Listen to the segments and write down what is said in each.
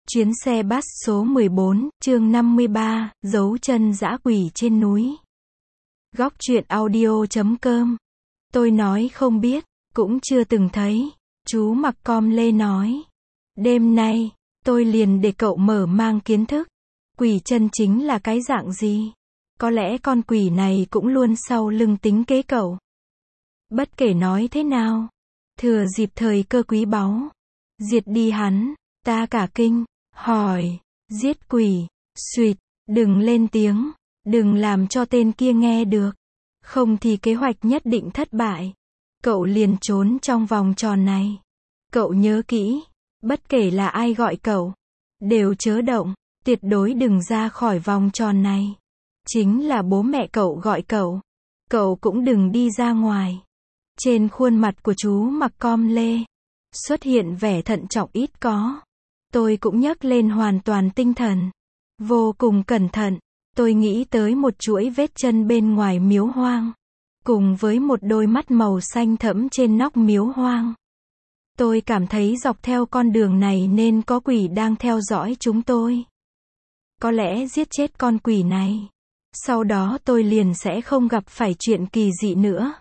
Chuyến xe bus số 14, chương 53, dấu chân dã quỷ trên núi. Góc truyện audio.com. Tôi nói không biết, cũng chưa từng thấy. Chú mặc com lê nói. Đêm nay, tôi liền để cậu mở mang kiến thức. Quỷ chân chính là cái dạng gì? Có lẽ con quỷ này cũng luôn sau lưng tính kế cậu. Bất kể nói thế nào, thừa dịp thời cơ quý báu, diệt đi hắn. Ta cả kinh, hỏi, giết quỷ, suýt, đừng lên tiếng, đừng làm cho tên kia nghe được, không thì kế hoạch nhất định thất bại. Cậu liền trốn trong vòng tròn này. Cậu nhớ kỹ, bất kể là ai gọi cậu, đều chớ động, tuyệt đối đừng ra khỏi vòng tròn này. Chính là bố mẹ cậu gọi cậu cũng đừng đi ra ngoài. Trên khuôn mặt của chú mặc com lê xuất hiện vẻ thận trọng ít có. Tôi cũng nhấc lên hoàn toàn tinh thần. Vô cùng cẩn thận, tôi nghĩ tới một chuỗi vết chân bên ngoài miếu hoang, cùng với một đôi mắt màu xanh thẫm trên nóc miếu hoang. Tôi cảm thấy dọc theo con đường này nên có quỷ đang theo dõi chúng tôi. Có lẽ giết chết con quỷ này, sau đó tôi liền sẽ không gặp phải chuyện kỳ dị nữa.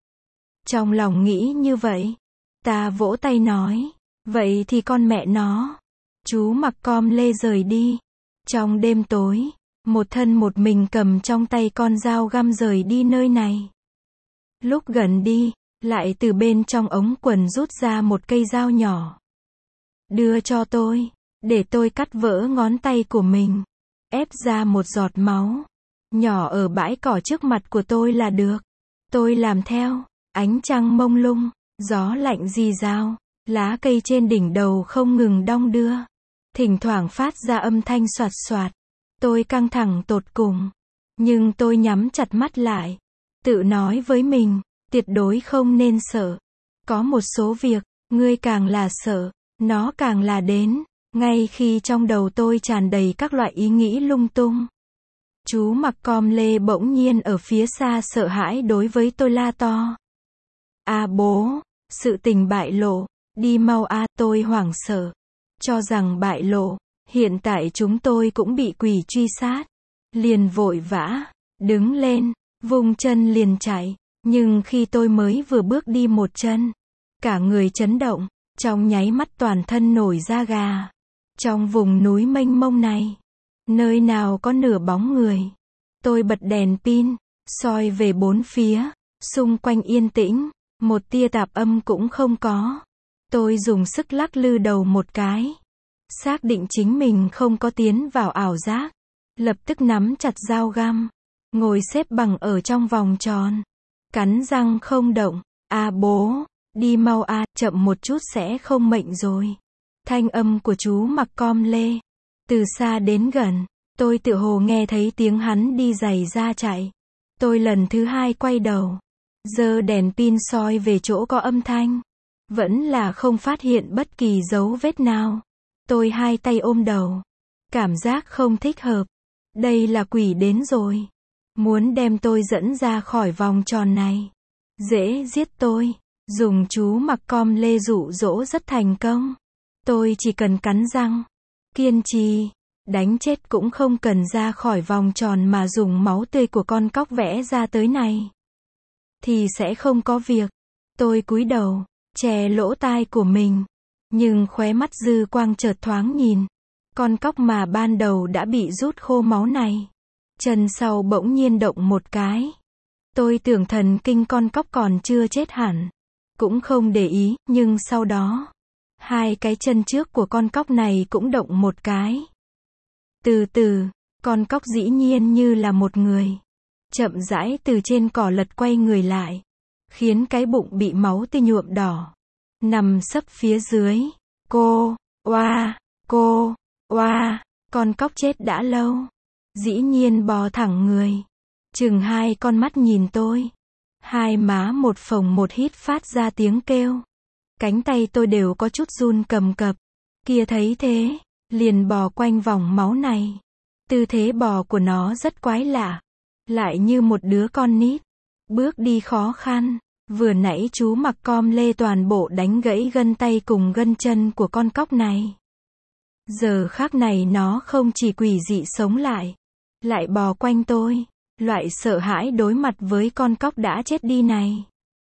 Trong lòng nghĩ như vậy, ta vỗ tay nói, vậy thì con mẹ nó. Chú mặc com lê rời đi. Trong đêm tối, một thân một mình cầm trong tay con dao găm rời đi nơi này. Lúc gần đi, lại từ bên trong ống quần rút ra một cây dao nhỏ. Đưa cho tôi, để tôi cắt vỡ ngón tay của mình. Ép ra một giọt máu nhỏ ở bãi cỏ trước mặt của tôi là được. Tôi làm theo. Ánh trăng mông lung, gió lạnh rì rào, lá cây trên đỉnh đầu không ngừng đong đưa, thỉnh thoảng phát ra âm thanh xoạt xoạt. Tôi căng thẳng tột cùng, nhưng tôi nhắm chặt mắt lại, tự nói với mình, tuyệt đối không nên sợ. Có một số việc, ngươi càng là sợ, nó càng là đến. Ngay khi trong đầu tôi tràn đầy các loại ý nghĩ lung tung, chú mặc com lê bỗng nhiên ở phía xa sợ hãi đối với tôi la to. À bố, sự tình bại lộ, đi mau a. Tôi hoảng sợ, cho rằng bại lộ, hiện tại chúng tôi cũng bị quỷ truy sát. Liền vội vã, đứng lên, vùng chân liền chạy, nhưng khi tôi mới vừa bước đi một chân, cả người chấn động, trong nháy mắt toàn thân nổi da gà. Trong vùng núi mênh mông này, nơi nào có nửa bóng người. Tôi bật đèn pin, soi về bốn phía, xung quanh yên tĩnh. Một tia tạp âm cũng không có. Tôi dùng sức lắc lư đầu một cái, xác định chính mình không có tiến vào ảo giác. Lập tức nắm chặt dao găm, ngồi xếp bằng ở trong vòng tròn, cắn răng không động. À bố, đi mau a, chậm một chút sẽ không mệnh rồi. Thanh âm của chú mặc com lê, từ xa đến gần, tôi tựa hồ nghe thấy tiếng hắn đi giày ra chạy. Tôi lần thứ hai quay đầu, giơ đèn pin soi về chỗ có âm thanh, vẫn là không phát hiện bất kỳ dấu vết nào. Tôi hai tay ôm đầu, cảm giác không thích hợp. Đây là quỷ đến rồi, muốn đem tôi dẫn ra khỏi vòng tròn này. Dễ giết tôi, dùng chú mặc com lê dụ dỗ rất thành công. Tôi chỉ cần cắn răng, kiên trì, đánh chết cũng không cần ra khỏi vòng tròn mà dùng máu tươi của con cóc vẽ ra tới này, thì sẽ không có việc. Tôi cúi đầu, che lỗ tai của mình, nhưng khóe mắt dư quang chợt thoáng nhìn con cóc mà ban đầu đã bị rút khô máu này. Chân sau bỗng nhiên động một cái. Tôi tưởng thần kinh con cóc còn chưa chết hẳn, cũng không để ý, nhưng sau đó, hai cái chân trước của con cóc này cũng động một cái. Từ từ, con cóc dĩ nhiên như là một người, chậm rãi từ trên cỏ lật quay người lại, khiến cái bụng bị máu tươi nhuộm đỏ, nằm sấp phía dưới. Cô, oa, con cóc chết đã lâu, dĩ nhiên bò thẳng người, chừng hai con mắt nhìn tôi, hai má một phồng một hít phát ra tiếng kêu. Cánh tay tôi đều có chút run cầm cập. Kia thấy thế, liền bò quanh vòng máu này. Tư thế bò của nó rất quái lạ, lại như một đứa con nít, bước đi khó khăn. Vừa nãy chú mặc com lê toàn bộ đánh gãy gân tay cùng gân chân của con cóc này. Giờ khắc này nó không chỉ quỷ dị sống lại bò quanh tôi. Loại sợ hãi đối mặt với con cóc đã chết đi này.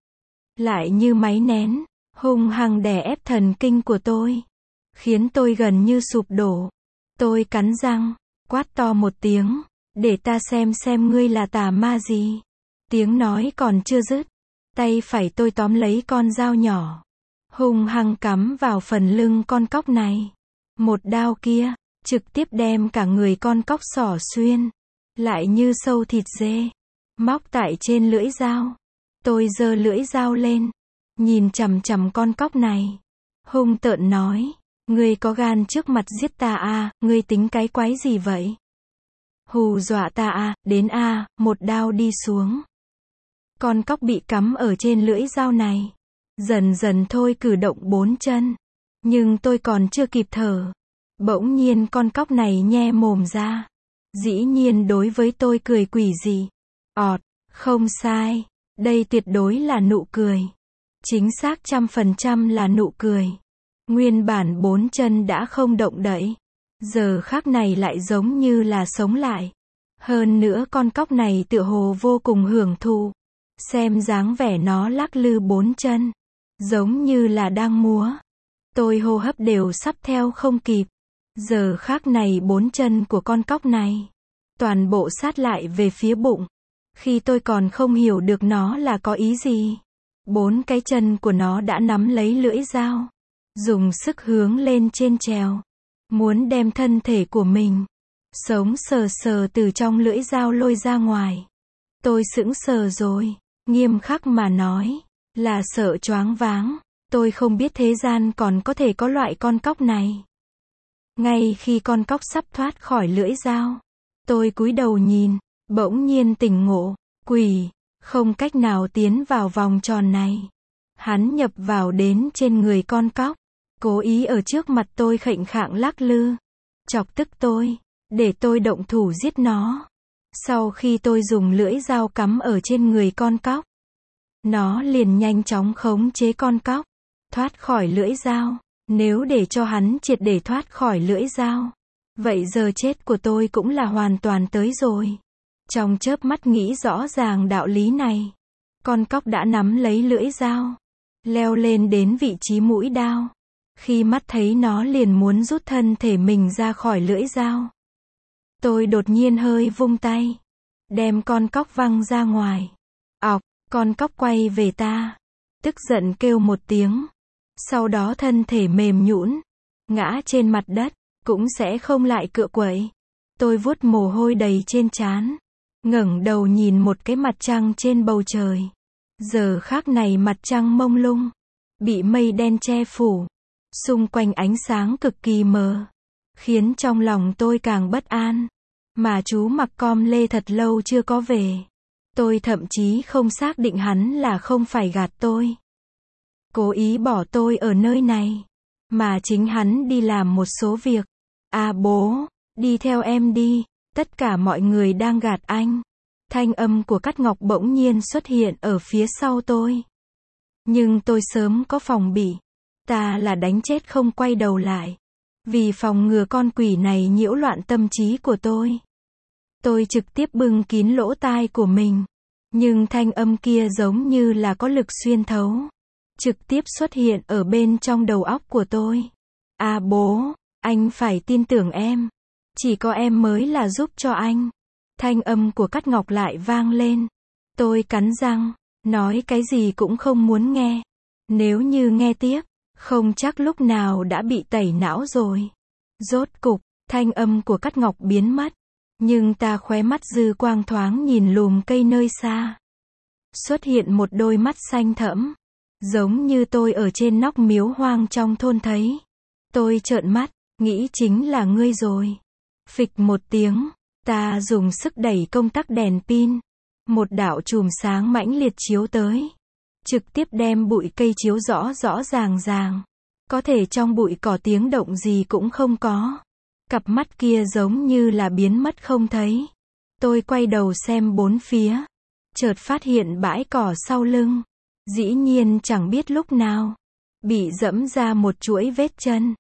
Lại như máy nén, hung hăng đè ép thần kinh của tôi. Khiến tôi gần như sụp đổ. Tôi cắn răng, quát to một tiếng, để ta xem ngươi là tà ma gì. Tiếng nói còn chưa dứt, tay phải tôi tóm lấy con dao nhỏ, hung hăng cắm vào phần lưng con cóc này. Một đao kia, trực tiếp đem cả người con cóc xỏ xuyên, lại như sâu thịt dê, móc tại trên lưỡi dao. Tôi giơ lưỡi dao lên, nhìn chằm chằm con cóc này, hung tợn nói, ngươi có gan trước mặt giết ta à, ngươi tính cái quái gì vậy? Hù dọa ta à, đến à, một đao đi xuống. Con cóc bị cắm ở trên lưỡi dao này, dần dần thôi cử động 4 chân. Nhưng tôi còn chưa kịp thở, bỗng nhiên con cóc này nhe mồm ra. Dĩ nhiên đối với tôi cười quỷ dị. Không sai, đây tuyệt đối là nụ cười. Chính xác 100% là nụ cười. Nguyên bản 4 chân đã không động đậy, giờ khắc này lại giống như là sống lại. Hơn nữa con cóc này tựa hồ vô cùng hưởng thụ. Xem dáng vẻ nó lắc lư 4 chân, giống như là đang múa. Tôi hô hấp đều sắp theo không kịp. Giờ khắc này 4 chân của con cóc này toàn bộ sát lại về phía bụng. Khi tôi còn không hiểu được nó là có ý gì, 4 cái chân của nó đã nắm lấy lưỡi dao, dùng sức hướng lên trên trèo, muốn đem thân thể của mình sống sờ sờ từ trong lưỡi dao lôi ra ngoài. Tôi sững sờ rồi, nghiêm khắc mà nói, là sợ choáng váng. Tôi không biết thế gian còn có thể có loại con cóc này. Ngay khi con cóc sắp thoát khỏi lưỡi dao, tôi cúi đầu nhìn, bỗng nhiên tỉnh ngộ, quỷ, không cách nào tiến vào vòng tròn này. Hắn nhập vào đến trên người con cóc, cố ý ở trước mặt tôi khệnh khạng lắc lư, chọc tức tôi, để tôi động thủ giết nó. Sau khi tôi dùng lưỡi dao cắm ở trên người con cóc, nó liền nhanh chóng khống chế con cóc, thoát khỏi lưỡi dao. Nếu để cho hắn triệt để thoát khỏi lưỡi dao, vậy giờ chết của tôi cũng là hoàn toàn tới rồi. Trong chớp mắt nghĩ rõ ràng đạo lý này, con cóc đã nắm lấy lưỡi dao, leo lên đến vị trí mũi đao. Khi mắt thấy nó liền muốn rút thân thể mình ra khỏi lưỡi dao, tôi đột nhiên hơi vung tay, đem con cóc văng ra ngoài. Con cóc quay về ta, tức giận kêu một tiếng. Sau đó thân thể mềm nhũn, ngã trên mặt đất, cũng sẽ không lại cựa quậy. Tôi vuốt mồ hôi đầy trên trán, ngẩng đầu nhìn một cái mặt trăng trên bầu trời. Giờ khắc này mặt trăng mông lung, bị mây đen che phủ, xung quanh ánh sáng cực kỳ mờ, khiến trong lòng tôi càng bất an. Mà chú mặc com lê thật lâu chưa có về. Tôi thậm chí không xác định hắn là không phải gạt tôi, cố ý bỏ tôi ở nơi này, mà chính hắn đi làm một số việc. Bố, đi theo em đi, tất cả mọi người đang gạt anh. Thanh âm của Cát Ngọc bỗng nhiên xuất hiện ở phía sau tôi. Nhưng tôi sớm có phòng bị, ta là đánh chết không quay đầu lại, vì phòng ngừa con quỷ này nhiễu loạn tâm trí của tôi. Tôi trực tiếp bưng kín lỗ tai của mình, nhưng thanh âm kia giống như là có lực xuyên thấu, trực tiếp xuất hiện ở bên trong đầu óc của tôi. Bố, anh phải tin tưởng em. Chỉ có em mới là giúp cho anh. Thanh âm của Cát Ngọc lại vang lên. Tôi cắn răng, nói cái gì cũng không muốn nghe. Nếu như nghe tiếp, không chắc lúc nào đã bị tẩy não rồi. Rốt cục, thanh âm của Cát Ngọc biến mất. Nhưng ta khóe mắt dư quang thoáng nhìn lùm cây nơi xa. Xuất hiện một đôi mắt xanh thẫm, giống như tôi ở trên nóc miếu hoang trong thôn thấy. Tôi trợn mắt, nghĩ chính là ngươi rồi. Phịch một tiếng, ta dùng sức đẩy công tắc đèn pin. Một đạo chùm sáng mãnh liệt chiếu tới, trực tiếp đem bụi cây chiếu rõ rõ ràng ràng. Có thể trong bụi cỏ tiếng động gì cũng không có. Cặp mắt kia giống như là biến mất không thấy. Tôi quay đầu xem bốn phía, chợt phát hiện bãi cỏ sau lưng, dĩ nhiên chẳng biết lúc nào bị dẫm ra một chuỗi vết chân.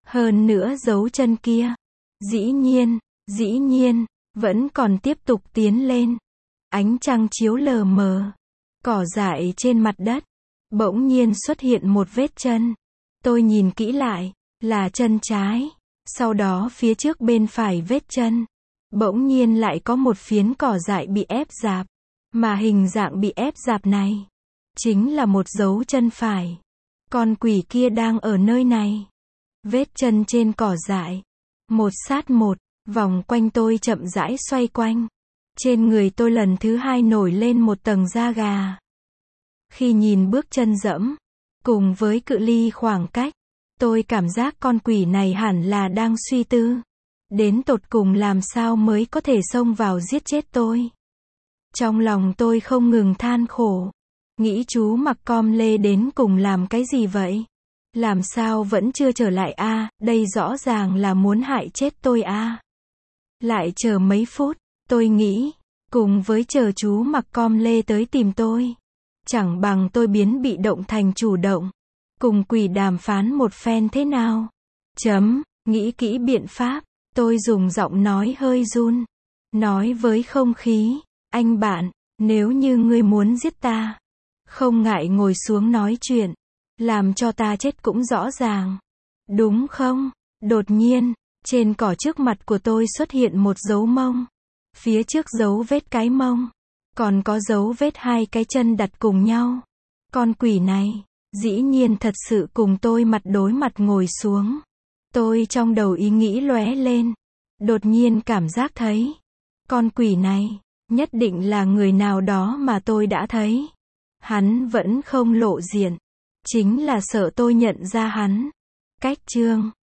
Hơn nữa dấu chân kia, dĩ nhiên, vẫn còn tiếp tục tiến lên. Ánh trăng chiếu lờ mờ, cỏ dại trên mặt đất. Bỗng nhiên xuất hiện một vết chân. Tôi nhìn kỹ lại, là chân trái. Sau đó phía trước bên phải vết chân. Bỗng nhiên lại có một phiến cỏ dại bị ép rạp. Mà hình dạng bị ép rạp này, chính là một dấu chân phải. Con quỷ kia đang ở nơi này. Vết chân trên cỏ dại. Một sát một, vòng quanh tôi chậm rãi xoay quanh. Trên người tôi lần thứ hai nổi lên một tầng da gà. Khi nhìn bước chân dẫm, cùng với cự ly khoảng cách, tôi cảm giác con quỷ này hẳn là đang suy tư. Đến tột cùng làm sao mới có thể xông vào giết chết tôi. Trong lòng tôi không ngừng than khổ. Nghĩ chú mặc com lê đến cùng làm cái gì vậy? Làm sao vẫn chưa trở lại a? Đây rõ ràng là muốn hại chết tôi a. Lại chờ mấy phút, tôi nghĩ, cùng với chờ chú mặc com lê tới tìm tôi. Chẳng bằng tôi biến bị động thành chủ động. Cùng quỷ đàm phán một phen thế nào? Nghĩ kỹ biện pháp, tôi dùng giọng nói hơi run. Nói với không khí, anh bạn, nếu như ngươi muốn giết ta, không ngại ngồi xuống nói chuyện. Làm cho ta chết cũng rõ ràng. Đúng không? Đột nhiên, trên cỏ trước mặt của tôi xuất hiện một dấu mông. Phía trước dấu vết cái mông. Còn có dấu vết hai cái chân đặt cùng nhau. Con quỷ này, dĩ nhiên thật sự cùng tôi mặt đối mặt ngồi xuống. Tôi trong đầu ý nghĩ lóe lên. Đột nhiên cảm giác thấy. Con quỷ này, nhất định là người nào đó mà tôi đã thấy. Hắn vẫn không lộ diện. Chính là sợ tôi nhận ra hắn. Cách chương